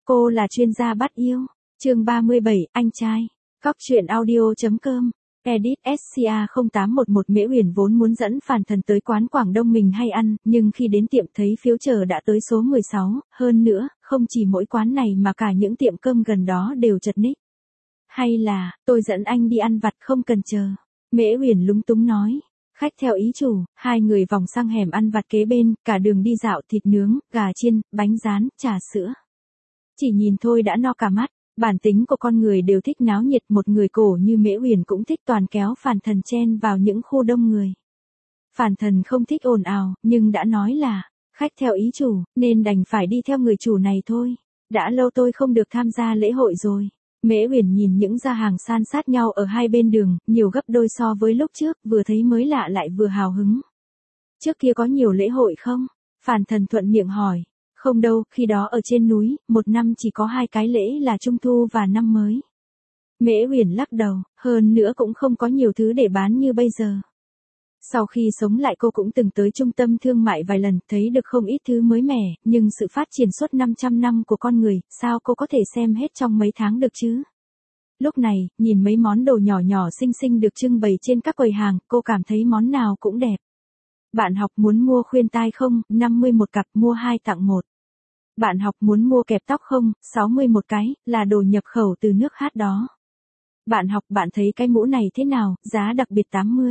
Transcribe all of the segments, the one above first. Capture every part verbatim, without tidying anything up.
Cô là chuyên gia bắt yêu. Chương ba mươi bảy, anh trai. Cóc truyện audio.com. Edit ét xê a không tám một một. Mễ Uyển vốn muốn dẫn Phàn Thần tới quán Quảng Đông mình hay ăn, nhưng khi đến tiệm thấy phiếu chờ đã tới số mười sáu, hơn nữa, không chỉ mỗi quán này mà cả những tiệm cơm gần đó đều chật ních. Hay là, tôi dẫn anh đi ăn vặt không cần chờ. Mễ Uyển lúng túng nói. Khách theo ý chủ, hai người vòng sang hẻm ăn vặt kế bên, cả đường đi dạo thịt nướng, gà chiên, bánh rán, trà sữa. Chỉ nhìn thôi đã no cả mắt. Bản tính của con người đều thích náo nhiệt, một người cổ như Mễ Uyển cũng thích toàn kéo Phàn Thần chen vào những khu đông người. Phàn Thần không thích ồn ào, nhưng đã nói là, khách theo ý chủ, nên đành phải đi theo người chủ này thôi. Đã lâu tôi không được tham gia lễ hội rồi. Mễ Uyển nhìn những gia hàng san sát nhau ở hai bên đường, nhiều gấp đôi so với lúc trước, vừa thấy mới lạ lại vừa hào hứng. Trước kia có nhiều lễ hội không? Phàn Thần thuận miệng hỏi. Không đâu, khi đó ở trên núi, một năm chỉ có hai cái lễ là Trung Thu và năm mới. Mễ Uyển lắc đầu, hơn nữa cũng không có nhiều thứ để bán như bây giờ. Sau khi sống lại cô cũng từng tới trung tâm thương mại vài lần, thấy được không ít thứ mới mẻ, nhưng sự phát triển suốt năm trăm năm của con người, sao cô có thể xem hết trong mấy tháng được chứ? Lúc này, nhìn mấy món đồ nhỏ nhỏ xinh xinh được trưng bày trên các quầy hàng, cô cảm thấy món nào cũng đẹp. Bạn học muốn mua khuyên tai không? năm mươi một cặp, mua hai tặng một. Bạn học muốn mua kẹp tóc không? sáu mươi một cái, là đồ nhập khẩu từ nước hát đó. Bạn học bạn thấy cái mũ này thế nào? Giá đặc biệt tám mươi.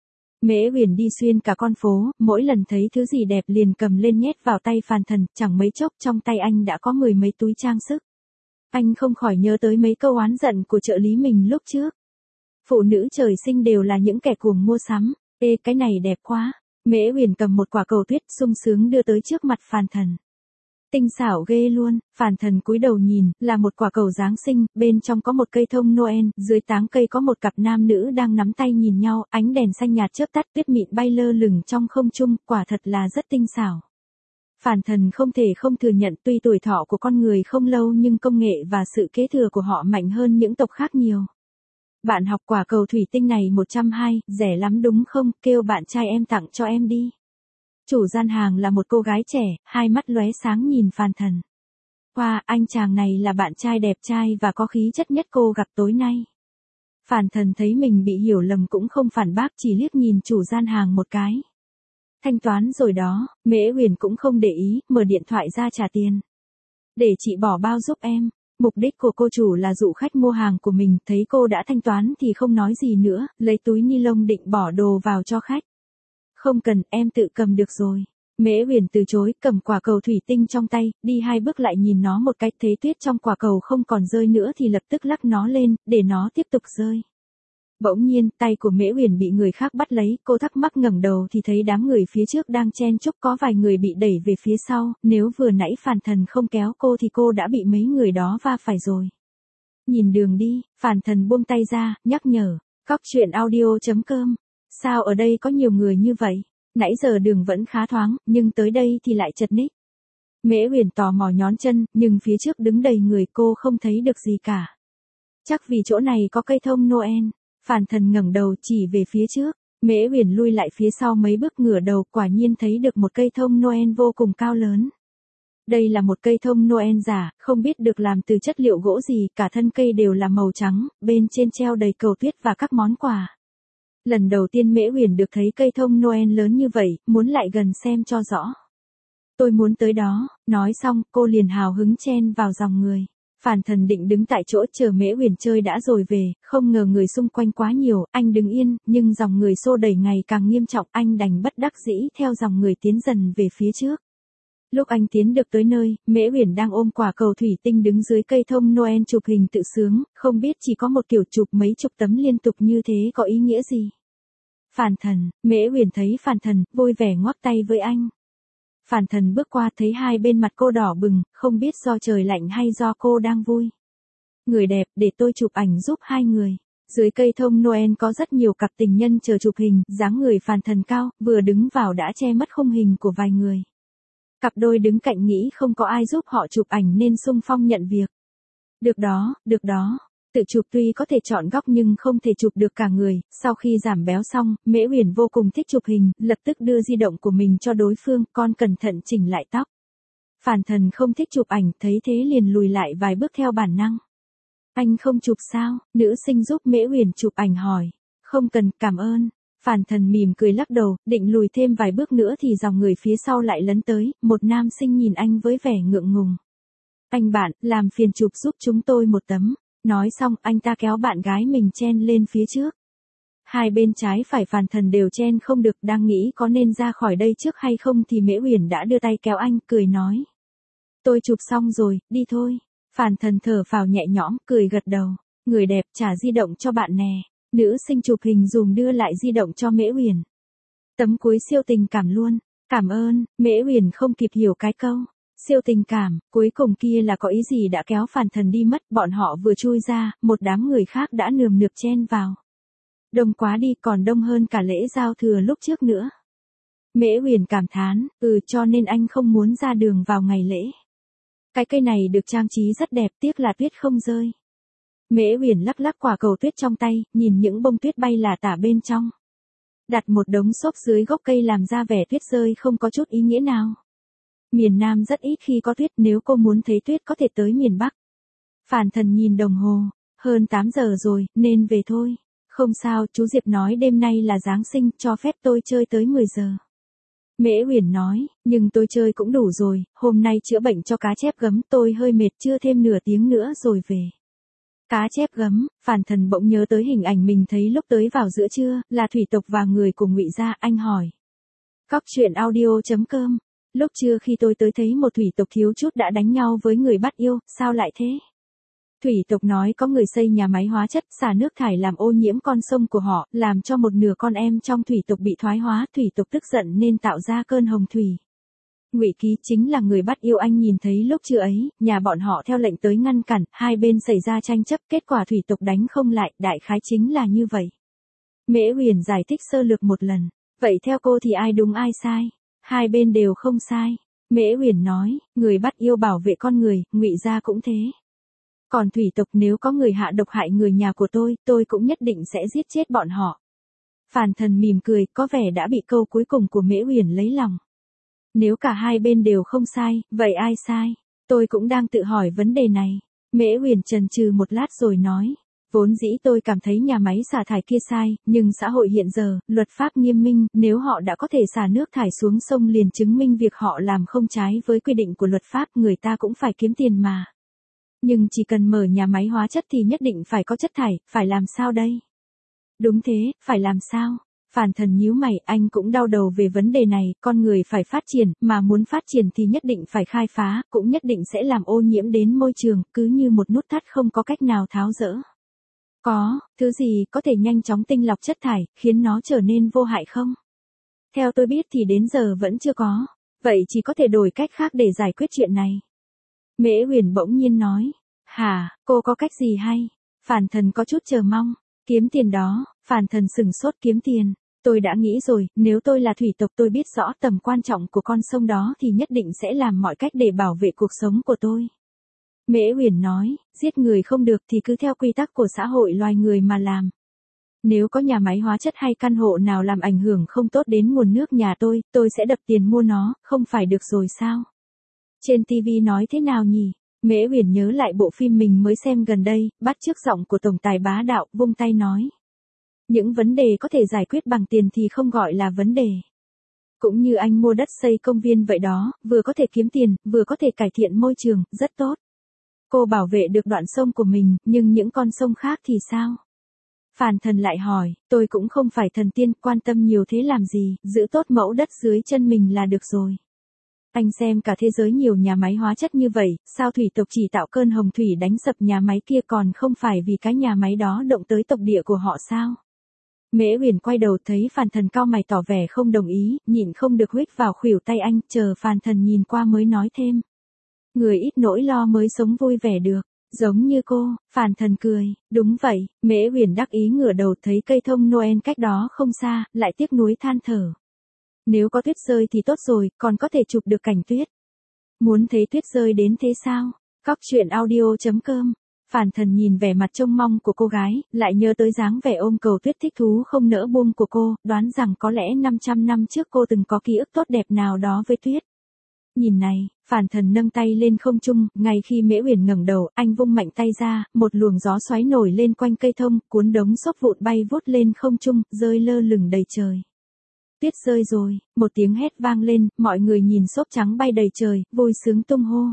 Mễ Uyển đi xuyên cả con phố, mỗi lần thấy thứ gì đẹp liền cầm lên nhét vào tay Phàn Thần, chẳng mấy chốc trong tay anh đã có mười mấy túi trang sức. Anh không khỏi nhớ tới mấy câu oán giận của trợ lý mình lúc trước. Phụ nữ trời sinh đều là những kẻ cuồng mua sắm. Ê, cái này đẹp quá. Mễ Uyển cầm một quả cầu tuyết sung sướng đưa tới trước mặt Phàn Thần. Tinh xảo ghê luôn. Phàn Thần cúi đầu nhìn, là một quả cầu Giáng sinh, bên trong có một cây thông Noel, dưới táng cây có một cặp nam nữ đang nắm tay nhìn nhau, ánh đèn xanh nhạt chớp tắt, tuyết mịn bay lơ lửng trong không trung, quả thật là rất tinh xảo. Phàn Thần không thể không thừa nhận, tuy tuổi thọ của con người không lâu nhưng công nghệ và sự kế thừa của họ mạnh hơn những tộc khác nhiều. Bạn học quả cầu thủy tinh này một trăm hai mươi, rẻ lắm đúng không, kêu bạn trai em tặng cho em đi. Chủ gian hàng là một cô gái trẻ, hai mắt lóe sáng nhìn Phàn Thần. Wow, anh chàng này là bạn trai đẹp trai và có khí chất nhất cô gặp tối nay. Phàn Thần thấy mình bị hiểu lầm cũng không phản bác, chỉ liếc nhìn chủ gian hàng một cái. Thanh toán rồi đó. Mễ Uyển cũng không để ý, mở điện thoại ra trả tiền. Để chị bỏ bao giúp em. Mục đích của cô chủ là dụ khách mua hàng của mình, thấy cô đã thanh toán thì không nói gì nữa, lấy túi ni lông định bỏ đồ vào cho khách. Không cần, em tự cầm được rồi. Mễ Uyển từ chối, cầm quả cầu thủy tinh trong tay, đi hai bước lại nhìn nó một cái, thấy tuyết trong quả cầu không còn rơi nữa thì lập tức lắc nó lên, để nó tiếp tục rơi. Bỗng nhiên, tay của Mễ Uyển bị người khác bắt lấy, cô thắc mắc ngẩng đầu thì thấy đám người phía trước đang chen chúc, có vài người bị đẩy về phía sau, nếu vừa nãy Phàn Thần không kéo cô thì cô đã bị mấy người đó va phải rồi. Nhìn đường đi. Phàn Thần buông tay ra, nhắc nhở. Cóc truyện audio.com. Sao ở đây có nhiều người như vậy? Nãy giờ đường vẫn khá thoáng, nhưng tới đây thì lại chật ních. Mễ Uyển tò mò nhón chân, nhưng phía trước đứng đầy người, cô không thấy được gì cả. Chắc vì chỗ này có cây thông Noel. Phàn Thần ngẩng đầu chỉ về phía trước. Mễ Uyển lui lại phía sau mấy bước, ngửa đầu, quả nhiên thấy được một cây thông Noel vô cùng cao lớn. Đây là một cây thông Noel giả, không biết được làm từ chất liệu gỗ gì, cả thân cây đều là màu trắng, bên trên treo đầy cầu tuyết và các món quà. Lần đầu tiên Mễ Uyển được thấy cây thông Noel lớn như vậy, muốn lại gần xem cho rõ. Tôi muốn tới đó. Nói xong, cô liền hào hứng chen vào dòng người. Phàn Thần định đứng tại chỗ chờ Mễ Uyển chơi đã rồi về, không ngờ người xung quanh quá nhiều, anh đứng yên, nhưng dòng người xô đẩy ngày càng nghiêm trọng, anh đành bất đắc dĩ theo dòng người tiến dần về phía trước. Lúc anh tiến được tới nơi, Mễ Uyển đang ôm quả cầu thủy tinh đứng dưới cây thông Noel chụp hình tự sướng, không biết chỉ có một kiểu chụp mấy chục tấm liên tục như thế có ý nghĩa gì. Phàn Thần. Mễ Uyển thấy Phàn Thần, vui vẻ ngoắc tay với anh. Phàn Thần bước qua thấy hai bên mặt cô đỏ bừng, không biết do trời lạnh hay do cô đang vui. Người đẹp, để tôi chụp ảnh giúp hai người. Dưới cây thông Noel có rất nhiều cặp tình nhân chờ chụp hình, dáng người Phàn Thần cao, vừa đứng vào đã che mất khung hình của vài người. Cặp đôi đứng cạnh nghĩ không có ai giúp họ chụp ảnh nên xung phong nhận việc. Được đó, được đó. Tự chụp tuy có thể chọn góc nhưng không thể chụp được cả người. Sau khi giảm béo xong, Mễ Uyển vô cùng thích chụp hình, lập tức đưa di động của mình cho đối phương, con cẩn thận chỉnh lại tóc. Phản Thần không thích chụp ảnh, thấy thế liền lùi lại vài bước theo bản năng. Anh không chụp sao? Nữ sinh giúp Mễ Uyển chụp ảnh hỏi. Không cần, cảm ơn. Phản Thần mỉm cười lắc đầu, định lùi thêm vài bước nữa thì dòng người phía sau lại lấn tới, một nam sinh nhìn anh với vẻ ngượng ngùng. Anh bạn, làm phiền chụp giúp chúng tôi một tấm. Nói xong, anh ta kéo bạn gái mình chen lên phía trước. Hai bên trái phải Phản Thần đều chen không được, đang nghĩ có nên ra khỏi đây trước hay không thì Mễ Uyển đã đưa tay kéo anh, cười nói. Tôi chụp xong rồi, đi thôi. Phản Thần thở phào nhẹ nhõm, cười gật đầu. Người đẹp, trả di động cho bạn nè. Nữ sinh chụp hình dùm đưa lại di động cho Mễ Uyển. Tấm cuối siêu tình cảm luôn. Cảm ơn. Mễ Uyển không kịp hiểu cái câu siêu tình cảm, cuối cùng kia là có ý gì đã kéo Phản Thần đi mất. Bọn họ vừa chui ra, một đám người khác đã nườm nượp chen vào. Đông quá đi, còn đông hơn cả lễ giao thừa lúc trước nữa. Mễ Uyển cảm thán, ừ cho nên anh không muốn ra đường vào ngày lễ. Cái cây này được trang trí rất đẹp, tiếc là tuyết không rơi. Mễ Uyển lắc lắc quả cầu tuyết trong tay, nhìn những bông tuyết bay lả tả bên trong. Đặt một đống xốp dưới gốc cây làm ra vẻ tuyết rơi không có chút ý nghĩa nào. Miền Nam rất ít khi có tuyết, nếu cô muốn thấy tuyết có thể tới miền Bắc. Phản Thần nhìn đồng hồ, hơn tám giờ rồi, nên về thôi. Không sao, chú Diệp nói đêm nay là Giáng sinh, cho phép tôi chơi tới mười giờ. Mễ Uyển nói, nhưng tôi chơi cũng đủ rồi, hôm nay chữa bệnh cho cá chép gấm, tôi hơi mệt, chưa thêm nửa tiếng nữa rồi về. Cá chép gấm, Phản Thần bỗng nhớ tới hình ảnh mình thấy lúc tới vào giữa trưa, là thủy tộc và người của Ngụy gia, anh hỏi. Cóc truyện audio chấm com, lúc trưa khi tôi tới thấy một thủy tộc thiếu chút đã đánh nhau với người bắt yêu, sao lại thế? Thủy tộc nói có người xây nhà máy hóa chất xả nước thải làm ô nhiễm con sông của họ, làm cho một nửa con em trong thủy tộc bị thoái hóa, thủy tộc tức giận nên tạo ra cơn hồng thủy. Ngụy Ký chính là người bắt yêu anh nhìn thấy lúc trưa ấy, nhà bọn họ theo lệnh tới ngăn cản, hai bên xảy ra tranh chấp, kết quả thủy tộc đánh không lại, đại khái chính là như vậy. Mễ Uyển giải thích sơ lược một lần, vậy theo cô thì ai đúng ai sai? Hai bên đều không sai. Mễ Uyển nói, người bắt yêu bảo vệ con người, Ngụy gia cũng thế. Còn thủy tộc nếu có người hạ độc hại người nhà của tôi, tôi cũng nhất định sẽ giết chết bọn họ. Phản Thần mỉm cười, có vẻ đã bị câu cuối cùng của Mễ Uyển lấy lòng. Nếu cả hai bên đều không sai, vậy ai sai? Tôi cũng đang tự hỏi vấn đề này. Mễ Uyển chần chừ một lát rồi nói. Vốn dĩ tôi cảm thấy nhà máy xả thải kia sai, nhưng xã hội hiện giờ, luật pháp nghiêm minh, nếu họ đã có thể xả nước thải xuống sông liền chứng minh việc họ làm không trái với quy định của luật pháp, người ta cũng phải kiếm tiền mà. Nhưng chỉ cần mở nhà máy hóa chất thì nhất định phải có chất thải, phải làm sao đây? Đúng thế, phải làm sao? Phản Thần nhíu mày, anh cũng đau đầu về vấn đề này, con người phải phát triển, mà muốn phát triển thì nhất định phải khai phá, cũng nhất định sẽ làm ô nhiễm đến môi trường, cứ như một nút thắt không có cách nào tháo dỡ. Có, thứ gì có thể nhanh chóng tinh lọc chất thải, khiến nó trở nên vô hại không? Theo tôi biết thì đến giờ vẫn chưa có, vậy chỉ có thể đổi cách khác để giải quyết chuyện này. Mễ Uyển bỗng nhiên nói, hả, cô có cách gì hay? Phản Thần có chút chờ mong, kiếm tiền đó. Phản Thần sừng sốt, kiếm tiền. Tôi đã nghĩ rồi, nếu tôi là thủy tộc tôi biết rõ tầm quan trọng của con sông đó thì nhất định sẽ làm mọi cách để bảo vệ cuộc sống của tôi. Mễ Uyển nói, giết người không được thì cứ theo quy tắc của xã hội loài người mà làm. Nếu có nhà máy hóa chất hay căn hộ nào làm ảnh hưởng không tốt đến nguồn nước nhà tôi, tôi sẽ đập tiền mua nó, không phải được rồi sao? Trên ti vi nói thế nào nhỉ? Mễ Uyển nhớ lại bộ phim mình mới xem gần đây, bắt chước giọng của tổng tài bá đạo, vung tay nói. Những vấn đề có thể giải quyết bằng tiền thì không gọi là vấn đề. Cũng như anh mua đất xây công viên vậy đó, vừa có thể kiếm tiền, vừa có thể cải thiện môi trường, rất tốt. Cô bảo vệ được đoạn sông của mình, nhưng những con sông khác thì sao? Phản Thần lại hỏi, tôi cũng không phải thần tiên, quan tâm nhiều thế làm gì, giữ tốt mẫu đất dưới chân mình là được rồi. Anh xem cả thế giới nhiều nhà máy hóa chất như vậy, sao thủy tộc chỉ tạo cơn hồng thủy đánh sập nhà máy kia còn không phải vì cái nhà máy đó động tới tộc địa của họ sao? Mễ Uyển quay đầu thấy Phản Thần cau mày tỏ vẻ không đồng ý, nhịn không được huých vào khuỷu tay anh, chờ Phản Thần nhìn qua mới nói thêm. Người ít nỗi lo mới sống vui vẻ được, giống như cô. Phản Thần cười, đúng vậy. Mễ Uyển đắc ý ngửa đầu thấy cây thông Noel cách đó không xa, lại tiếc nuối than thở. Nếu có tuyết rơi thì tốt rồi, còn có thể chụp được cảnh tuyết. Muốn thấy tuyết rơi đến thế sao? Cóc truyện audio chấm com. Phản Thần nhìn vẻ mặt trông mong của cô gái, lại nhớ tới dáng vẻ ôm cầu tuyết thích thú không nỡ buông của cô, đoán rằng có lẽ năm trăm năm trước cô từng có ký ức tốt đẹp nào đó với tuyết. Nhìn này, Phản Thần nâng tay lên không trung, ngay khi Mễ Uyển ngẩng đầu, anh vung mạnh tay ra, một luồng gió xoáy nổi lên quanh cây thông, cuốn đống xốp vụn bay vút lên không trung, rơi lơ lửng đầy trời. Tuyết rơi rồi, một tiếng hét vang lên, mọi người nhìn xốp trắng bay đầy trời, vui sướng tung hô.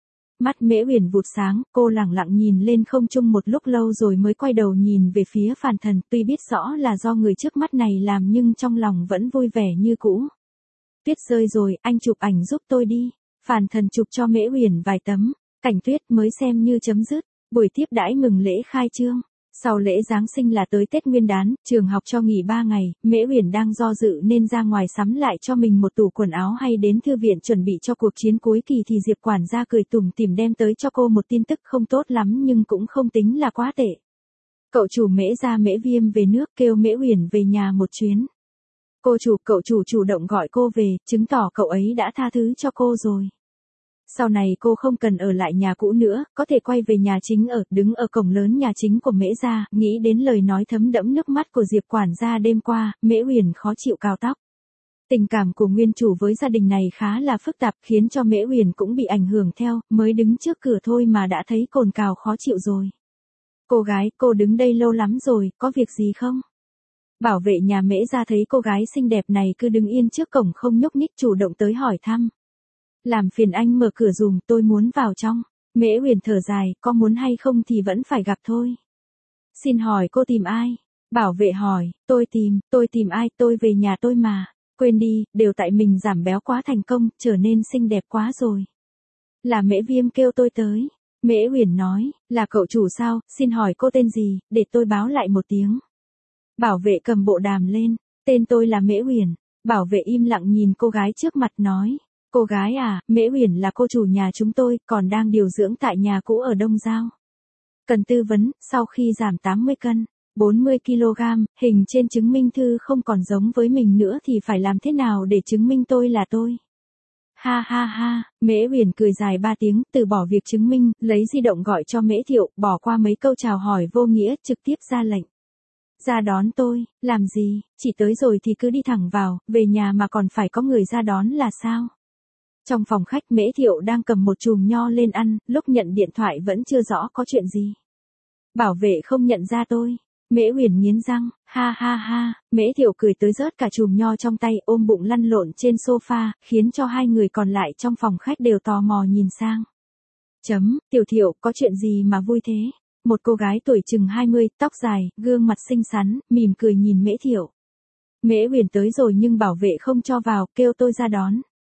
Mắt Mễ Uyển vụt sáng, cô lẳng lặng nhìn lên không trung một lúc lâu rồi mới quay đầu nhìn về phía Phản Thần, tuy biết rõ là do người trước mắt này làm nhưng trong lòng vẫn vui vẻ như cũ. Tuyết rơi rồi, anh chụp ảnh giúp tôi đi. Phản Thần chụp cho Mễ Uyển vài tấm, cảnh tuyết mới xem như chấm dứt, buổi tiếp đãi mừng lễ khai trương. Sau lễ Giáng sinh là tới Tết Nguyên đán, trường học cho nghỉ ba ngày, Mễ Uyển đang do dự nên ra ngoài sắm lại cho mình một tủ quần áo hay đến thư viện chuẩn bị cho cuộc chiến cuối kỳ thì Diệp quản gia cười tủm tỉm đem tới cho cô một tin tức không tốt lắm nhưng cũng không tính là quá tệ. Cậu chủ Mễ gia Mễ Viêm về nước kêu Mễ Uyển về nhà một chuyến. Cô chủ, cậu chủ chủ động gọi cô về, chứng tỏ cậu ấy đã tha thứ cho cô rồi. Sau này cô không cần ở lại nhà cũ nữa, có thể quay về nhà chính ở, đứng ở cổng lớn nhà chính của Mễ gia, nghĩ đến lời nói thấm đẫm nước mắt của Diệp quản gia đêm qua, Mễ Uyển khó chịu cào tóc. Tình cảm của nguyên chủ với gia đình này khá là phức tạp khiến cho Mễ Uyển cũng bị ảnh hưởng theo, mới đứng trước cửa thôi mà đã thấy cồn cào khó chịu rồi. Cô gái, cô đứng đây lâu lắm rồi, có việc gì không? Bảo vệ nhà Mễ gia thấy cô gái xinh đẹp này cứ đứng yên trước cổng không nhúc nhích chủ động tới hỏi thăm. Làm phiền anh mở cửa dùm, tôi muốn vào trong. Mễ Uyển thở dài, có muốn hay không thì vẫn phải gặp thôi. Xin hỏi cô tìm ai? Bảo vệ hỏi, tôi tìm, tôi tìm ai, tôi về nhà tôi mà. Quên đi, đều tại mình giảm béo quá thành công, trở nên xinh đẹp quá rồi. Là Mễ Viêm kêu tôi tới. Mễ Uyển nói, là cậu chủ sao, xin hỏi cô tên gì, để tôi báo lại một tiếng. Bảo vệ cầm bộ đàm lên, tên tôi là Mễ Uyển. Bảo vệ im lặng nhìn cô gái trước mặt nói. Cô gái à, Mễ Uyển là cô chủ nhà chúng tôi, còn đang điều dưỡng tại nhà cũ ở Đông Giao. Cần tư vấn, sau khi giảm tám mươi cân, bốn mươi ki lô gam, hình trên chứng minh thư không còn giống với mình nữa thì phải làm thế nào để chứng minh tôi là tôi? Ha ha ha, Mễ Uyển cười dài ba tiếng, từ bỏ việc chứng minh, lấy di động gọi cho Mễ Thiệu, bỏ qua mấy câu chào hỏi vô nghĩa, trực tiếp ra lệnh. Ra đón tôi, làm gì, chỉ tới rồi thì cứ đi thẳng vào, về nhà mà còn phải có người ra đón là sao? Trong phòng khách Mễ Thiệu đang cầm một chùm nho lên ăn, lúc nhận điện thoại vẫn chưa rõ có chuyện gì. Bảo vệ không nhận ra tôi. Mễ Uyển nghiến răng, ha ha ha, Mễ Thiệu cười tới rớt cả chùm nho trong tay ôm bụng lăn lộn trên sofa, khiến cho hai người còn lại trong phòng khách đều tò mò nhìn sang. Chấm, Tiểu Thiệu, có chuyện gì mà vui thế? Một cô gái tuổi chừng hai mươi, tóc dài, gương mặt xinh xắn, mỉm cười nhìn Mễ Thiệu. Mễ Uyển tới rồi nhưng bảo vệ không cho vào, kêu tôi ra đón.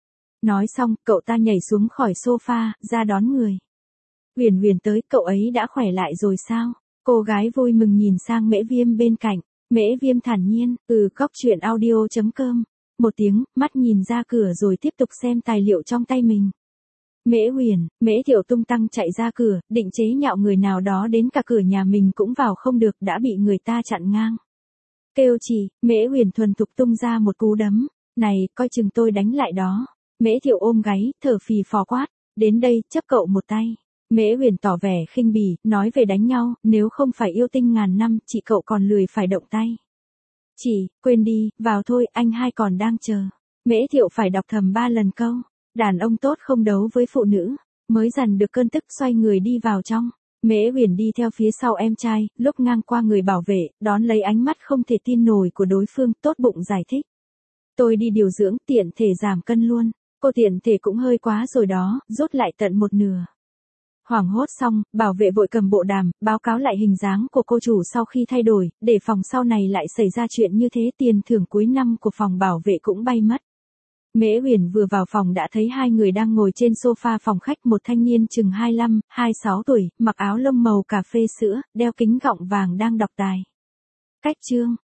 Nói xong, cậu ta nhảy xuống khỏi sofa, ra đón người. Uyển Uyển tới, cậu ấy đã khỏe lại rồi sao? Cô gái vui mừng nhìn sang Mễ Viêm bên cạnh. Mễ Viêm thản nhiên, ừ, góc truyện audio chấm com. Một tiếng, mắt nhìn ra cửa rồi tiếp tục xem tài liệu trong tay mình. Mễ Uyển, Mễ Thiệu tung tăng chạy ra cửa, định chế nhạo người nào đó đến cả cửa nhà mình cũng vào không được, đã bị người ta chặn ngang. Kêu chỉ, Mễ Uyển thuần thục tung ra một cú đấm. Này, coi chừng tôi đánh lại đó. Mễ Thiệu ôm gáy, thở phì phò quát, đến đây, chấp cậu một tay. Mễ Uyển tỏ vẻ khinh bỉ, nói về đánh nhau, nếu không phải yêu tinh ngàn năm, chị cậu còn lười phải động tay. Chỉ, quên đi, vào thôi, anh hai còn đang chờ. Mễ Thiệu phải đọc thầm ba lần câu, đàn ông tốt không đấu với phụ nữ, mới dằn được cơn tức xoay người đi vào trong. Mễ Uyển đi theo phía sau em trai, lúc ngang qua người bảo vệ, đón lấy ánh mắt không thể tin nổi của đối phương, tốt bụng giải thích. Tôi đi điều dưỡng, tiện thể giảm cân luôn. Cô tiện thể cũng hơi quá rồi đó, rút lại tận một nửa. Hoảng hốt xong, bảo vệ vội cầm bộ đàm, báo cáo lại hình dáng của cô chủ sau khi thay đổi, để phòng sau này lại xảy ra chuyện như thế, tiền thưởng cuối năm của phòng bảo vệ cũng bay mất. Mễ Uyển vừa vào phòng đã thấy hai người đang ngồi trên sofa phòng khách, một thanh niên chừng hai mươi lăm, hai mươi sáu tuổi, mặc áo lông màu cà phê sữa, đeo kính gọng vàng đang đọc tài. Cách chương